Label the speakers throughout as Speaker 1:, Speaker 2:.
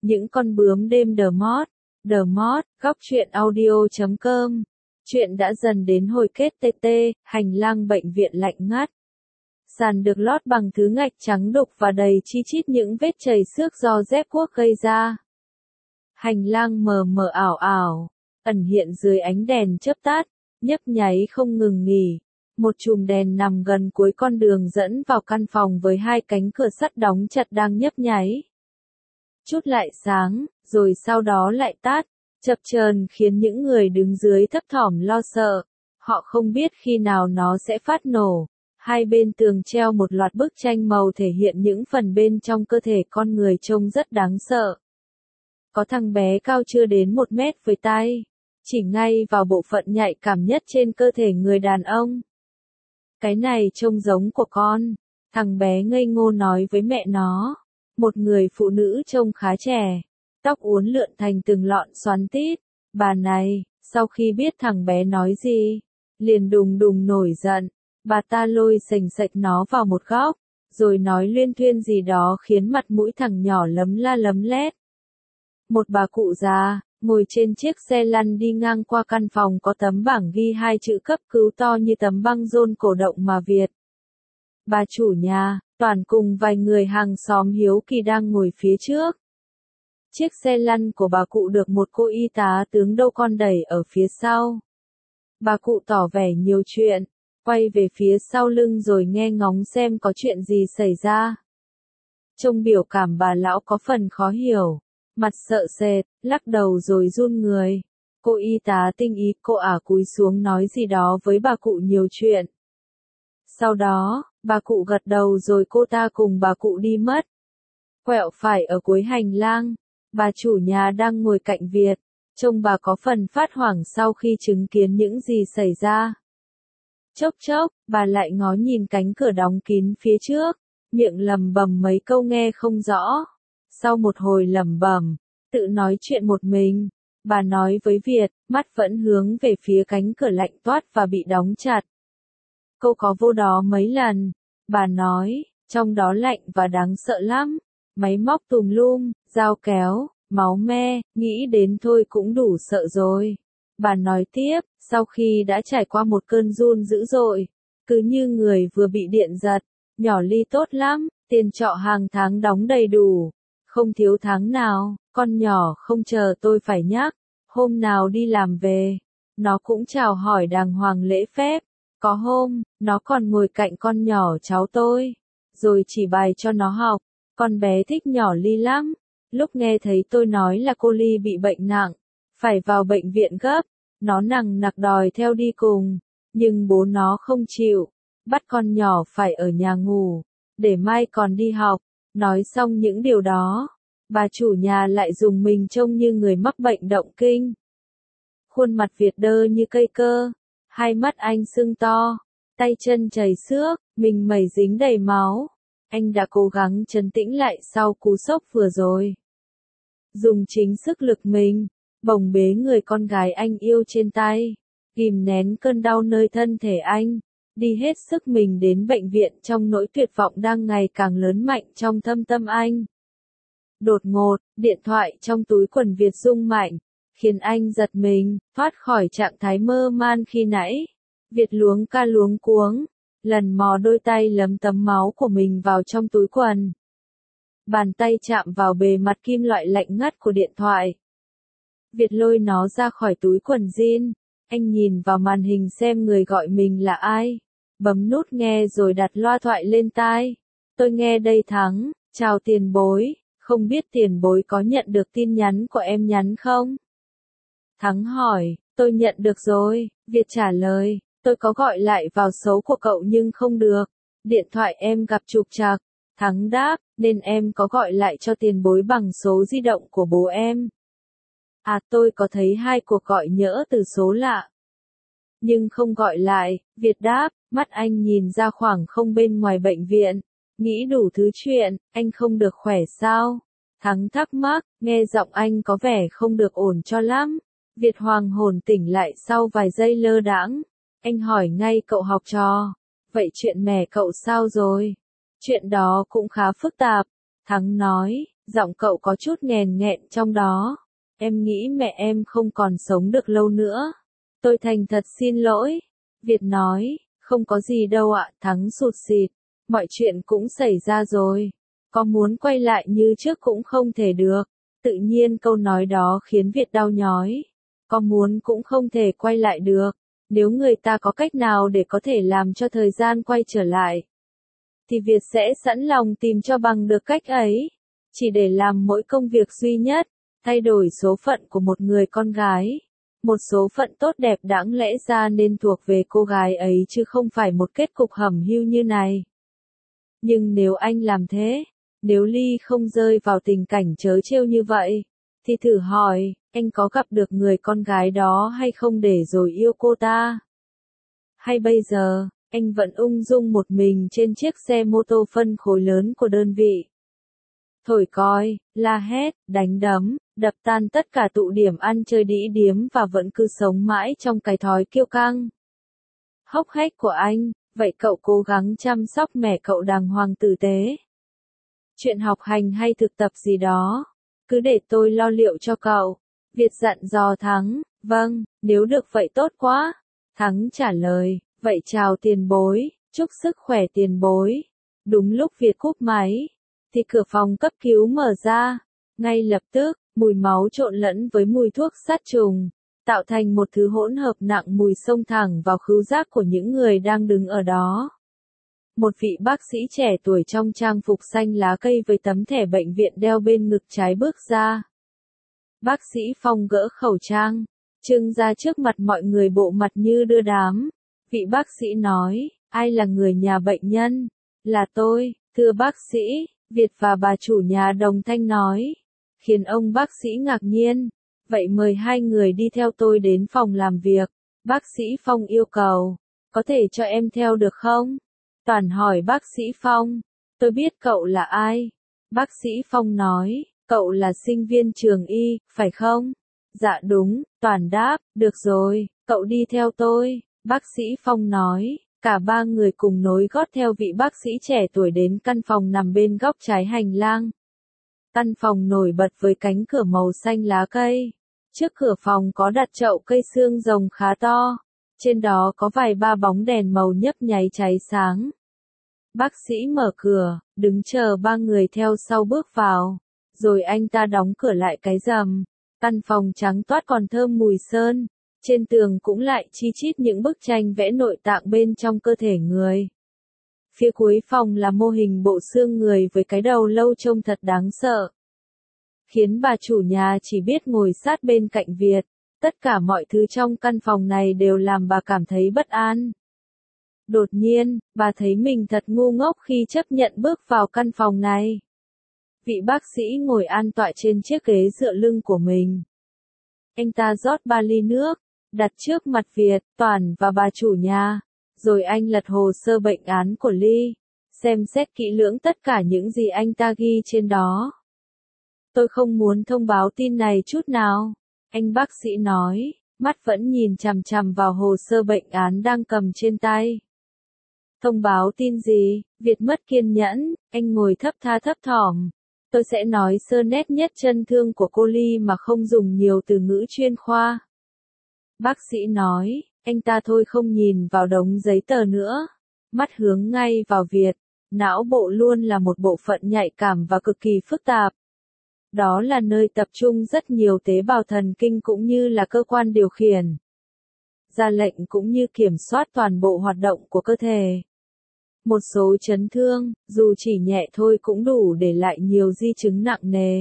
Speaker 1: Những con bướm đêm The Mod, góc truyện audio.com. Chuyện đã dần đến hồi kết TT, hành lang bệnh viện lạnh ngắt. Sàn được lót bằng thứ gạch trắng đục và đầy chi chít những vết chảy xước do dép cuốc gây ra. Hành lang mờ mờ ảo ảo, ẩn hiện dưới ánh đèn chớp tắt, nhấp nháy không ngừng nghỉ. Một chùm đèn nằm gần cuối con đường dẫn vào căn phòng với hai cánh cửa sắt đóng chặt đang nhấp nháy. Chút lại sáng, rồi sau đó lại tắt, chập chờn khiến những người đứng dưới thấp thỏm lo sợ. Họ không biết khi nào nó sẽ phát nổ. Hai bên tường treo một loạt bức tranh màu thể hiện những phần bên trong cơ thể con người trông rất đáng sợ. Có thằng bé cao chưa đến 1 mét với tay, chỉ ngay vào bộ phận nhạy cảm nhất trên cơ thể người đàn ông. Cái này trông giống của con, thằng bé ngây ngô nói với mẹ nó. Một người phụ nữ trông khá trẻ, tóc uốn lượn thành từng lọn xoắn tít. Bà này, sau khi biết thằng bé nói gì, liền đùng đùng nổi giận. Bà ta lôi xềnh xệch nó vào một góc, rồi nói luyên thuyên gì đó khiến mặt mũi thằng nhỏ lấm la lấm lét. Một bà cụ già, ngồi trên chiếc xe lăn đi ngang qua căn phòng có tấm bảng ghi 2 chữ cấp cứu to như tấm băng rôn cổ động mà Việt. Bà chủ nhà, Toàn cùng vài người hàng xóm hiếu kỳ đang ngồi phía trước. Chiếc xe lăn của bà cụ được một cô y tá tướng đâu con đẩy ở phía sau. Bà cụ tỏ vẻ nhiều chuyện, quay về phía sau lưng rồi nghe ngóng xem có chuyện gì xảy ra. Trông biểu cảm bà lão có phần khó hiểu, mặt sợ sệt, lắc đầu rồi run người. Cô y tá tinh ý, cô ả cúi xuống nói gì đó với bà cụ nhiều chuyện. Sau đó, bà cụ gật đầu rồi cô ta cùng bà cụ đi mất. Quẹo phải ở cuối hành lang, bà chủ nhà đang ngồi cạnh Việt, trông bà có phần phát hoảng sau khi chứng kiến những gì xảy ra. Chốc chốc, bà lại ngó nhìn cánh cửa đóng kín phía trước, miệng lẩm bẩm mấy câu nghe không rõ. Sau một hồi lẩm bẩm, tự nói chuyện một mình, bà nói với Việt, mắt vẫn hướng về phía cánh cửa lạnh toát và bị đóng chặt. Cô có vô đó mấy lần, bà nói, trong đó lạnh và đáng sợ lắm, máy móc tùm lum, dao kéo, máu me, nghĩ đến thôi cũng đủ sợ rồi. Bà nói tiếp, sau khi đã trải qua một cơn run dữ dội, cứ như người vừa bị điện giật, nhỏ Ly tốt lắm, tiền trọ hàng tháng đóng đầy đủ, không thiếu tháng nào, con nhỏ không chờ tôi phải nhắc, hôm nào đi làm về, nó cũng chào hỏi đàng hoàng lễ phép. Có hôm, nó còn ngồi cạnh con nhỏ cháu tôi, rồi chỉ bài cho nó học. Con bé thích nhỏ Ly lắm. Lúc nghe thấy tôi nói là cô Ly bị bệnh nặng, phải vào bệnh viện gấp, nó nằng nặc đòi theo đi cùng, nhưng bố nó không chịu, bắt con nhỏ phải ở nhà ngủ, để mai còn đi học. Nói xong những điều đó, bà chủ nhà lại dùng mình trông như người mắc bệnh động kinh. Khuôn mặt Việt đơ như cây cơ. Hai mắt anh sưng to, tay chân chảy xước, mình mẩy dính đầy máu. Anh đã cố gắng trấn tĩnh lại sau cú sốc vừa rồi. Dùng chính sức lực mình, bồng bế người con gái anh yêu trên tay, kìm nén cơn đau nơi thân thể anh, đi hết sức mình đến bệnh viện trong nỗi tuyệt vọng đang ngày càng lớn mạnh trong thâm tâm anh. Đột ngột, điện thoại trong túi quần Việt rung mạnh, khiến anh giật mình, thoát khỏi trạng thái mơ man khi nãy. Việt luống ca luống cuống, lần mò đôi tay lấm tấm máu của mình vào trong túi quần. Bàn tay chạm vào bề mặt kim loại lạnh ngắt của điện thoại. Việt lôi nó ra khỏi túi quần jean, anh nhìn vào màn hình xem người gọi mình là ai. Bấm nút nghe rồi đặt loa thoại lên tai. Tôi nghe đây Thắng, chào tiền bối, không biết tiền bối có nhận được tin nhắn của em nhắn không? Thắng hỏi, tôi nhận được rồi, Việt trả lời, tôi có gọi lại vào số của cậu nhưng không được, điện thoại em gặp trục trặc. Thắng đáp, nên em có gọi lại cho tiền bối bằng số di động của bố em. À, tôi có thấy 2 cuộc gọi nhỡ từ số lạ, nhưng không gọi lại. Việt đáp, mắt anh nhìn ra khoảng không bên ngoài bệnh viện, nghĩ đủ thứ chuyện, anh không được khỏe sao? Thắng thắc mắc, nghe giọng anh có vẻ không được ổn cho lắm. Việt hoàng hồn tỉnh lại sau vài giây lơ đãng. Anh hỏi ngay, cậu học trò, vậy chuyện mẹ cậu sao rồi? Chuyện đó cũng khá phức tạp. Thắng nói, Giọng cậu có chút nghèn nghẹn trong đó. Em nghĩ mẹ em không còn sống được lâu nữa. Tôi thành thật xin lỗi. Việt nói, không có gì đâu ạ, Thắng sụt sịt. Mọi chuyện cũng xảy ra rồi. Có muốn quay lại như trước cũng không thể được. Tự nhiên câu nói đó khiến Việt đau nhói. Có muốn cũng không thể quay lại được. Nếu người ta có cách nào để có thể làm cho thời gian quay trở lại, thì Việt sẽ sẵn lòng tìm cho bằng được cách ấy. Chỉ để làm mỗi công việc duy nhất, thay đổi số phận của một người con gái. Một số phận tốt đẹp đáng lẽ ra nên thuộc về cô gái ấy chứ không phải một kết cục hẩm hiu như này. Nhưng nếu anh làm thế, nếu Ly không rơi vào tình cảnh trớ trêu như vậy, thì thử hỏi, anh có gặp được người con gái đó hay không để rồi yêu cô ta? Hay bây giờ, anh vẫn ung dung một mình trên chiếc xe mô tô phân khối lớn của đơn vị? Thổi còi, la hét, đánh đấm, đập tan tất cả tụ điểm ăn chơi đĩ điếm và vẫn cứ sống mãi trong cái thói kiêu căng hốc hách của anh. Vậy cậu cố gắng chăm sóc mẹ cậu đàng hoàng tử tế. Chuyện học hành hay thực tập gì đó, cứ để tôi lo liệu cho cậu. Việt dặn dò Thắng. Vâng, nếu được vậy tốt quá. Thắng trả lời, vậy chào tiền bối, chúc sức khỏe tiền bối. Đúng lúc Việt cúp máy, thì cửa phòng cấp cứu mở ra. Ngay lập tức, mùi máu trộn lẫn với mùi thuốc sát trùng, tạo thành một thứ hỗn hợp nặng mùi xông thẳng vào khứu giác của những người đang đứng ở đó. Một vị bác sĩ trẻ tuổi trong trang phục xanh lá cây với tấm thẻ bệnh viện đeo bên ngực trái bước ra. Bác sĩ Phong gỡ khẩu trang, trưng ra trước mặt mọi người bộ mặt như đưa đám. Vị bác sĩ nói, ai là người nhà bệnh nhân? Là tôi, thưa bác sĩ, Việt và bà chủ nhà đồng thanh nói, khiến ông bác sĩ ngạc nhiên. Vậy mời hai người đi theo tôi đến phòng làm việc. Bác sĩ Phong yêu cầu, có thể cho em theo được không? Toàn hỏi bác sĩ Phong, tôi biết cậu là ai. Bác sĩ Phong nói, cậu là sinh viên trường y, phải không? Dạ đúng, Toàn đáp, được rồi, cậu đi theo tôi. Bác sĩ Phong nói, cả ba người cùng nối gót theo vị bác sĩ trẻ tuổi đến căn phòng nằm bên góc trái hành lang. Căn phòng nổi bật với cánh cửa màu xanh lá cây. Trước cửa phòng có đặt chậu cây xương rồng khá to. Trên đó có vài ba bóng đèn màu nhấp nháy cháy sáng. Bác sĩ mở cửa, đứng chờ ba người theo sau bước vào. Rồi anh ta đóng cửa lại cái rầm. Căn phòng trắng toát còn thơm mùi sơn. Trên tường cũng lại chi chít những bức tranh vẽ nội tạng bên trong cơ thể người. Phía cuối phòng là mô hình bộ xương người với cái đầu lâu trông thật đáng sợ, khiến bà chủ nhà chỉ biết ngồi sát bên cạnh Việt. Tất cả mọi thứ trong căn phòng này đều làm bà cảm thấy bất an. Đột nhiên, bà thấy mình thật ngu ngốc khi chấp nhận bước vào căn phòng này. Vị bác sĩ ngồi an tọa trên chiếc ghế dựa lưng của mình. Anh ta rót 3 ly nước, đặt trước mặt Việt, Toàn và bà chủ nhà. Rồi anh lật hồ sơ bệnh án của Ly, xem xét kỹ lưỡng tất cả những gì anh ta ghi trên đó. Tôi không muốn thông báo tin này chút nào, anh bác sĩ nói, mắt vẫn nhìn chằm chằm vào hồ sơ bệnh án đang cầm trên tay. Thông báo tin gì? Việt mất kiên nhẫn, anh ngồi thấp tha thấp thỏm. Tôi sẽ nói sơ nét nhất chân thương của cô Ly mà không dùng nhiều từ ngữ chuyên khoa. Bác sĩ nói, anh ta thôi không nhìn vào đống giấy tờ nữa. Mắt hướng ngay vào Việt. Não bộ luôn là một bộ phận nhạy cảm và cực kỳ phức tạp. Đó là nơi tập trung rất nhiều tế bào thần kinh cũng như là cơ quan điều khiển, ra lệnh cũng như kiểm soát toàn bộ hoạt động của cơ thể. Một số chấn thương, dù chỉ nhẹ thôi cũng đủ để lại nhiều di chứng nặng nề.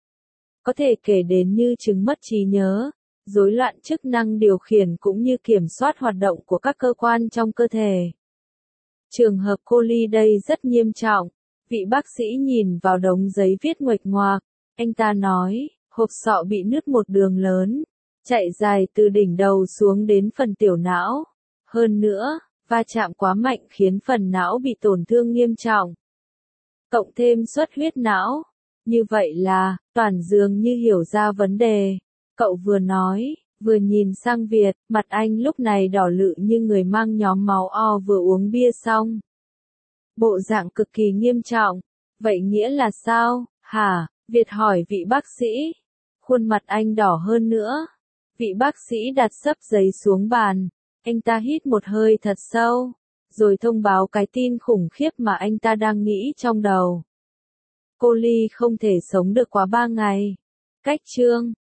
Speaker 1: Có thể kể đến như chứng mất trí nhớ, rối loạn chức năng điều khiển cũng như kiểm soát hoạt động của các cơ quan trong cơ thể. Trường hợp cô Ly đây rất nghiêm trọng. Vị bác sĩ nhìn vào đống giấy viết nguệch ngoạc. Anh ta nói, hộp sọ bị nứt một đường lớn, chạy dài từ đỉnh đầu xuống đến phần tiểu não. Hơn nữa, va chạm quá mạnh khiến phần não bị tổn thương nghiêm trọng. Cộng thêm xuất huyết não. Như vậy là, Toàn dường như hiểu ra vấn đề. Cậu vừa nói, vừa nhìn sang Việt, mặt anh lúc này đỏ lự như người mang nhóm máu O vừa uống bia xong. Bộ dạng cực kỳ nghiêm trọng. Vậy nghĩa là sao, hả? Việt hỏi vị bác sĩ. Khuôn mặt anh đỏ hơn nữa. Vị bác sĩ đặt xấp giấy xuống bàn. Anh ta hít một hơi thật sâu, rồi thông báo cái tin khủng khiếp mà anh ta đang nghĩ trong đầu. Cô Ly không thể sống được quá 3 ngày. Cách chương